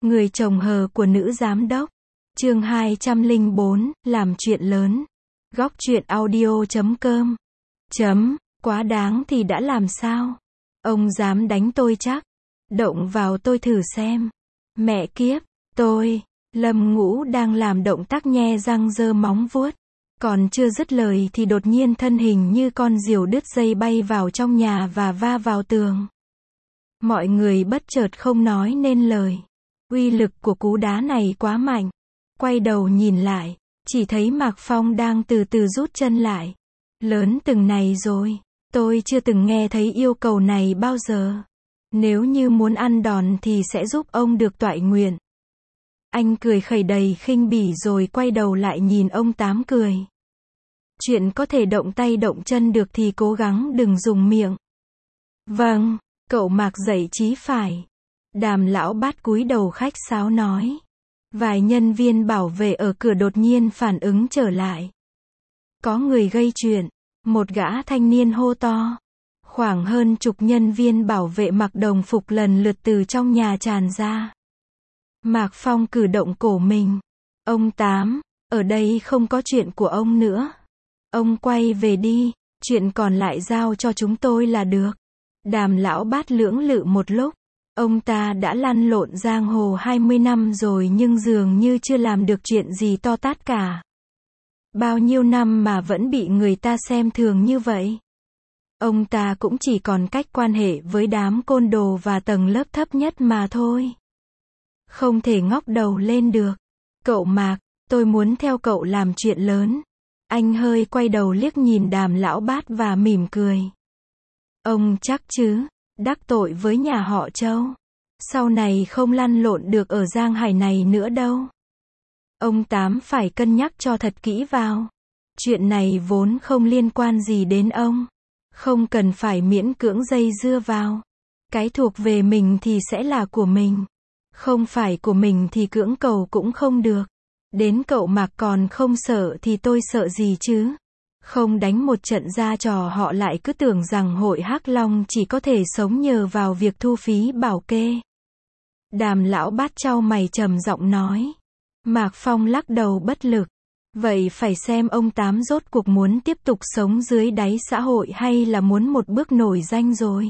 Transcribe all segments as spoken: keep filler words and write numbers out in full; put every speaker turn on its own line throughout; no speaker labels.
Người chồng hờ của nữ giám đốc. Chương hai trăm lẻ bốn, làm chuyện lớn. Góc truyện audio chấm com. Chấm, quá đáng thì đã làm sao? Ông dám đánh tôi chắc. Động vào tôi thử xem. Mẹ kiếp, tôi. Lâm Ngũ đang làm động tác nhe răng giơ móng vuốt. Còn chưa dứt lời thì đột nhiên thân hình như con diều đứt dây bay vào trong nhà và va vào tường. Mọi người bất chợt không nói nên lời. Uy lực của cú đá này quá mạnh. Quay đầu nhìn lại, chỉ thấy Mạc Phong đang từ từ rút chân lại. Lớn từng này rồi, tôi chưa từng nghe thấy yêu cầu này bao giờ. Nếu như muốn ăn đòn thì sẽ giúp ông được toại nguyện. Anh cười khẩy đầy khinh bỉ rồi quay đầu lại nhìn ông Tám cười. Chuyện có thể động tay động chân được thì cố gắng đừng dùng miệng. Vâng, cậu Mạc dậy chí phải. Đàm lão bát cúi đầu khách sáo nói. Vài nhân viên bảo vệ ở cửa đột nhiên phản ứng trở lại. Có người gây chuyện. Một gã thanh niên hô to. Khoảng hơn chục nhân viên bảo vệ mặc đồng phục lần lượt từ trong nhà tràn ra. Mạc Phong cử động cổ mình. Ông Tám, ở đây không có chuyện của ông nữa. Ông quay về đi, chuyện còn lại giao cho chúng tôi là được. Đàm lão bát lưỡng lự một lúc. Ông ta đã lăn lộn giang hồ hai mươi năm rồi nhưng dường như chưa làm được chuyện gì to tát cả. Bao nhiêu năm mà vẫn bị người ta xem thường như vậy. Ông ta cũng chỉ còn cách quan hệ với đám côn đồ và tầng lớp thấp nhất mà thôi. Không thể ngóc đầu lên được. Cậu Mạc, tôi muốn theo cậu làm chuyện lớn. Anh hơi quay đầu liếc nhìn Đàm lão bát và mỉm cười. Ông chắc chứ, đắc tội với nhà họ Châu. Sau này không lăn lộn được ở Giang Hải này nữa đâu. Ông Tám phải cân nhắc cho thật kỹ vào. Chuyện này vốn không liên quan gì đến ông. Không cần phải miễn cưỡng dây dưa vào. Cái thuộc về mình thì sẽ là của mình. Không phải của mình thì cưỡng cầu cũng không được. Đến cậu Mạc còn không sợ thì tôi sợ gì chứ? Không đánh một trận ra trò họ lại cứ tưởng rằng hội Hắc Long chỉ có thể sống nhờ vào việc thu phí bảo kê. Đàm lão bát chau mày trầm giọng nói. Mạc Phong lắc đầu bất lực. Vậy phải xem ông Tám rốt cuộc muốn tiếp tục sống dưới đáy xã hội hay là muốn một bước nổi danh rồi.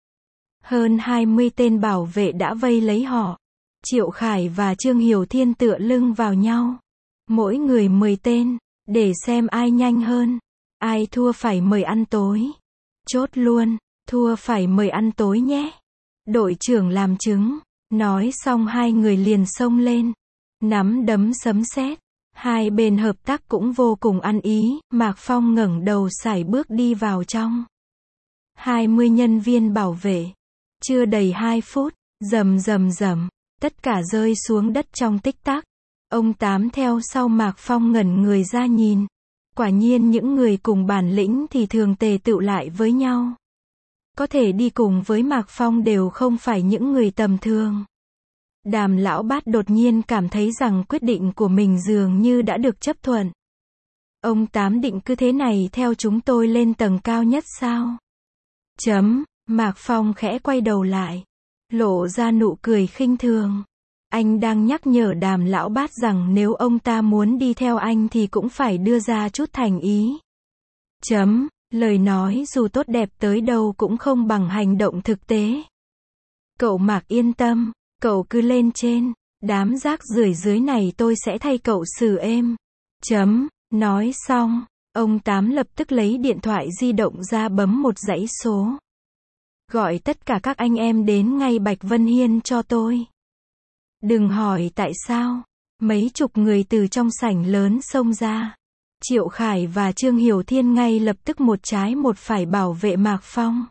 Hơn hai mươi tên bảo vệ đã vây lấy họ. Triệu Khải và Trương Hiểu Thiên tựa lưng vào nhau. Mỗi người mười tên, để xem ai nhanh hơn. Ai thua phải mời ăn tối. Chốt luôn, thua phải mời ăn tối nhé. Đội trưởng làm chứng. Nói xong hai người liền xông lên. Nắm đấm sấm sét. Hai bên hợp tác cũng vô cùng ăn ý. Mạc Phong ngẩng đầu sải bước đi vào trong. hai mươi nhân viên bảo vệ. Chưa đầy hai phút, rầm rầm rầm. Tất cả rơi xuống đất trong tích tắc. Ông Tám theo sau Mạc Phong ngẩn người ra nhìn. Quả nhiên những người cùng bản lĩnh thì thường tề tựu lại với nhau. Có thể đi cùng với Mạc Phong đều không phải những người tầm thường. Đàm lão bát đột nhiên cảm thấy rằng quyết định của mình dường như đã được chấp thuận. Ông Tám định cứ thế này theo chúng tôi lên tầng cao nhất sao? Chấm, Mạc Phong khẽ quay đầu lại. Lộ ra nụ cười khinh thường. Anh đang nhắc nhở Đàm lão bát rằng nếu ông ta muốn đi theo anh thì cũng phải đưa ra chút thành ý. Chấm, lời nói dù tốt đẹp tới đâu cũng không bằng hành động thực tế. Cậu Mạc yên tâm, cậu cứ lên trên, đám rác rưởi dưới này tôi sẽ thay cậu xử êm. Chấm, nói xong, ông Tám lập tức lấy điện thoại di động ra bấm một dãy số. Gọi tất cả các anh em đến ngay Bạch Vân Hiên cho tôi. Đừng hỏi tại sao. Mấy chục người từ trong sảnh lớn xông ra. Triệu Khải và Trương Hiểu Thiên ngay lập tức một trái một phải bảo vệ Mạc Phong.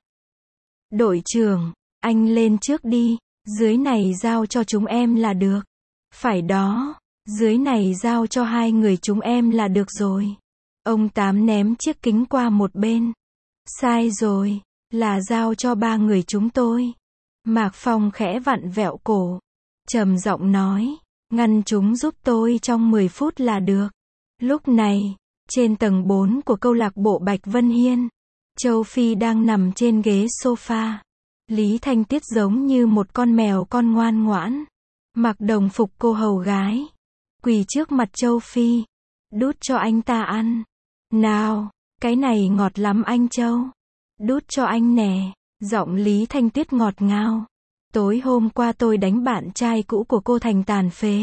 Đội trưởng, anh lên trước đi. Dưới này giao cho chúng em là được. Phải đó. Dưới này giao cho hai người chúng em là được rồi. Ông Tám ném chiếc kính qua một bên. Sai rồi. Là giao cho ba người chúng tôi. Mạc Phong khẽ vặn vẹo cổ. Trầm giọng nói. Ngăn chúng giúp tôi trong mười phút là được. Lúc này, trên tầng bốn của câu lạc bộ Bạch Vân Hiên, Châu Phi đang nằm trên ghế sofa. Lý Thanh Tiết giống như một con mèo con ngoan ngoãn. Mặc đồng phục cô hầu gái. Quỳ trước mặt Châu Phi. Đút cho anh ta ăn. Nào, cái này ngọt lắm anh Châu. Đút cho anh nè. Giọng Lý Thanh Tuyết ngọt ngào. Tối hôm qua tôi đánh bạn trai cũ của cô thành tàn phế.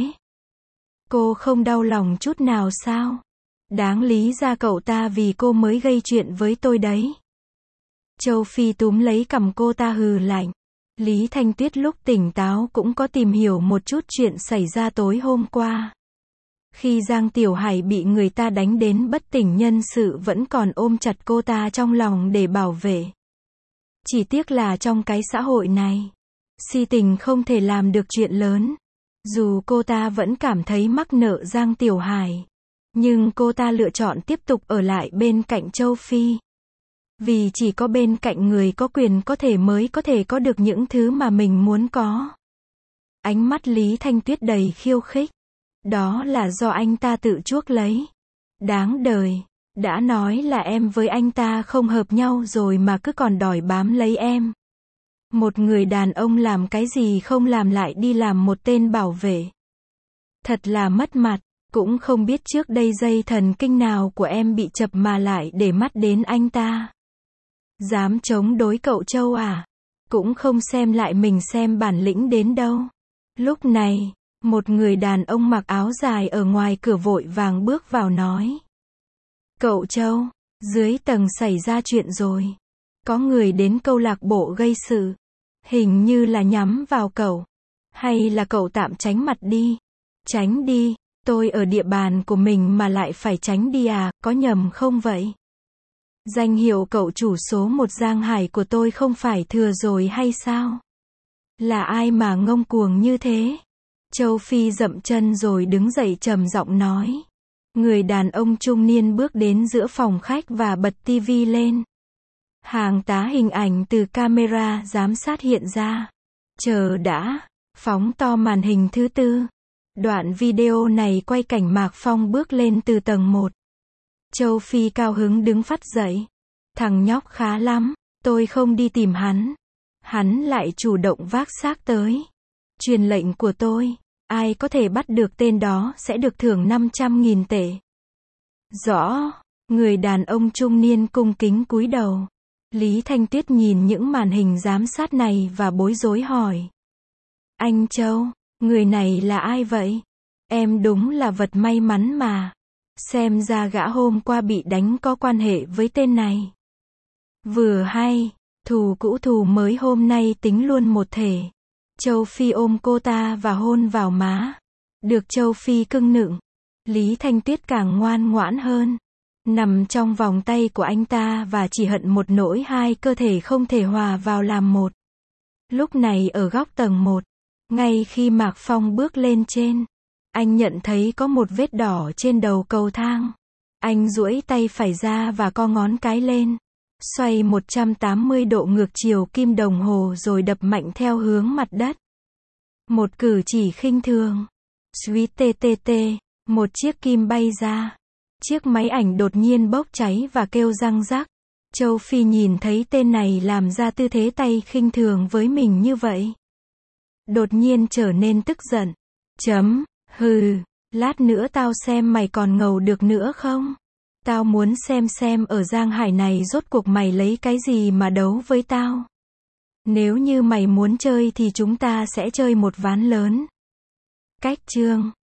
Cô không đau lòng chút nào sao? Đáng lý ra cậu ta vì cô mới gây chuyện với tôi đấy. Châu Phi túm lấy cằm cô ta hừ lạnh. Lý Thanh Tuyết lúc tỉnh táo cũng có tìm hiểu một chút chuyện xảy ra tối hôm qua. Khi Giang Tiểu Hải bị người ta đánh đến bất tỉnh nhân sự vẫn còn ôm chặt cô ta trong lòng để bảo vệ. Chỉ tiếc là trong cái xã hội này, si tình không thể làm được chuyện lớn. Dù cô ta vẫn cảm thấy mắc nợ Giang Tiểu Hải, nhưng cô ta lựa chọn tiếp tục ở lại bên cạnh Châu Phi. Vì chỉ có bên cạnh người có quyền có thể mới có thể có được những thứ mà mình muốn có. Ánh mắt Lý Thanh Tuyết đầy khiêu khích. Đó là do anh ta tự chuốc lấy. Đáng đời. Đã nói là em với anh ta không hợp nhau rồi mà cứ còn đòi bám lấy em. Một người đàn ông làm cái gì không làm lại đi làm một tên bảo vệ. Thật là mất mặt. Cũng không biết trước đây dây thần kinh nào của em bị chập mà lại để mắt đến anh ta. Dám chống đối cậu Châu à? Cũng không xem lại mình xem bản lĩnh đến đâu. Lúc này, một người đàn ông mặc áo dài ở ngoài cửa vội vàng bước vào nói. Cậu Châu, dưới tầng xảy ra chuyện rồi. Có người đến câu lạc bộ gây sự. Hình như là nhắm vào cậu. Hay là cậu tạm tránh mặt đi. Tránh đi, tôi ở địa bàn của mình mà lại phải tránh đi à, có nhầm không vậy? Danh hiệu cậu chủ số một Giang Hải của tôi không phải thừa rồi hay sao? Là ai mà ngông cuồng như thế? Châu Phi dậm chân rồi đứng dậy trầm giọng nói. Người đàn ông trung niên bước đến giữa phòng khách và bật tivi lên. Hàng tá hình ảnh từ camera giám sát hiện ra. Chờ đã, phóng to màn hình thứ tư. Đoạn video này quay cảnh Mạc Phong bước lên từ tầng một. Châu Phi cao hứng đứng phắt dậy. Thằng nhóc khá lắm, tôi không đi tìm hắn. Hắn lại chủ động vác xác tới. Truyền lệnh của tôi, ai có thể bắt được tên đó sẽ được thưởng năm trăm nghìn tệ. Rõ, người đàn ông trung niên cung kính cúi đầu. Lý Thanh Tuyết nhìn những màn hình giám sát này và bối rối hỏi. Anh Châu, người này là ai vậy? Em đúng là vật may mắn mà. Xem ra gã hôm qua bị đánh có quan hệ với tên này. Vừa hay, thù cũ thù mới hôm nay tính luôn một thể. Châu Phi ôm cô ta và hôn vào má. Được Châu Phi cưng nựng. Lý Thanh Tuyết càng ngoan ngoãn hơn. Nằm trong vòng tay của anh ta và chỉ hận một nỗi hai cơ thể không thể hòa vào làm một. Lúc này ở góc tầng một, ngay khi Mạc Phong bước lên trên, anh nhận thấy có một vết đỏ trên đầu cầu thang. Anh duỗi tay phải ra và co ngón cái lên. Xoay một trăm tám mươi độ ngược chiều kim đồng hồ rồi đập mạnh theo hướng mặt đất. Một cử chỉ khinh thường. Suýt tê tê tê, một chiếc kim bay ra. Chiếc máy ảnh đột nhiên bốc cháy và kêu răng rắc. Châu Phi nhìn thấy tên này làm ra tư thế tay khinh thường với mình như vậy. Đột nhiên trở nên tức giận. Chấm, hừ, lát nữa tao xem mày còn ngầu được nữa không? Tao muốn xem xem ở Giang Hải này rốt cuộc mày lấy cái gì mà đấu với tao. Nếu như mày muốn chơi thì chúng ta sẽ chơi một ván lớn. Cách chương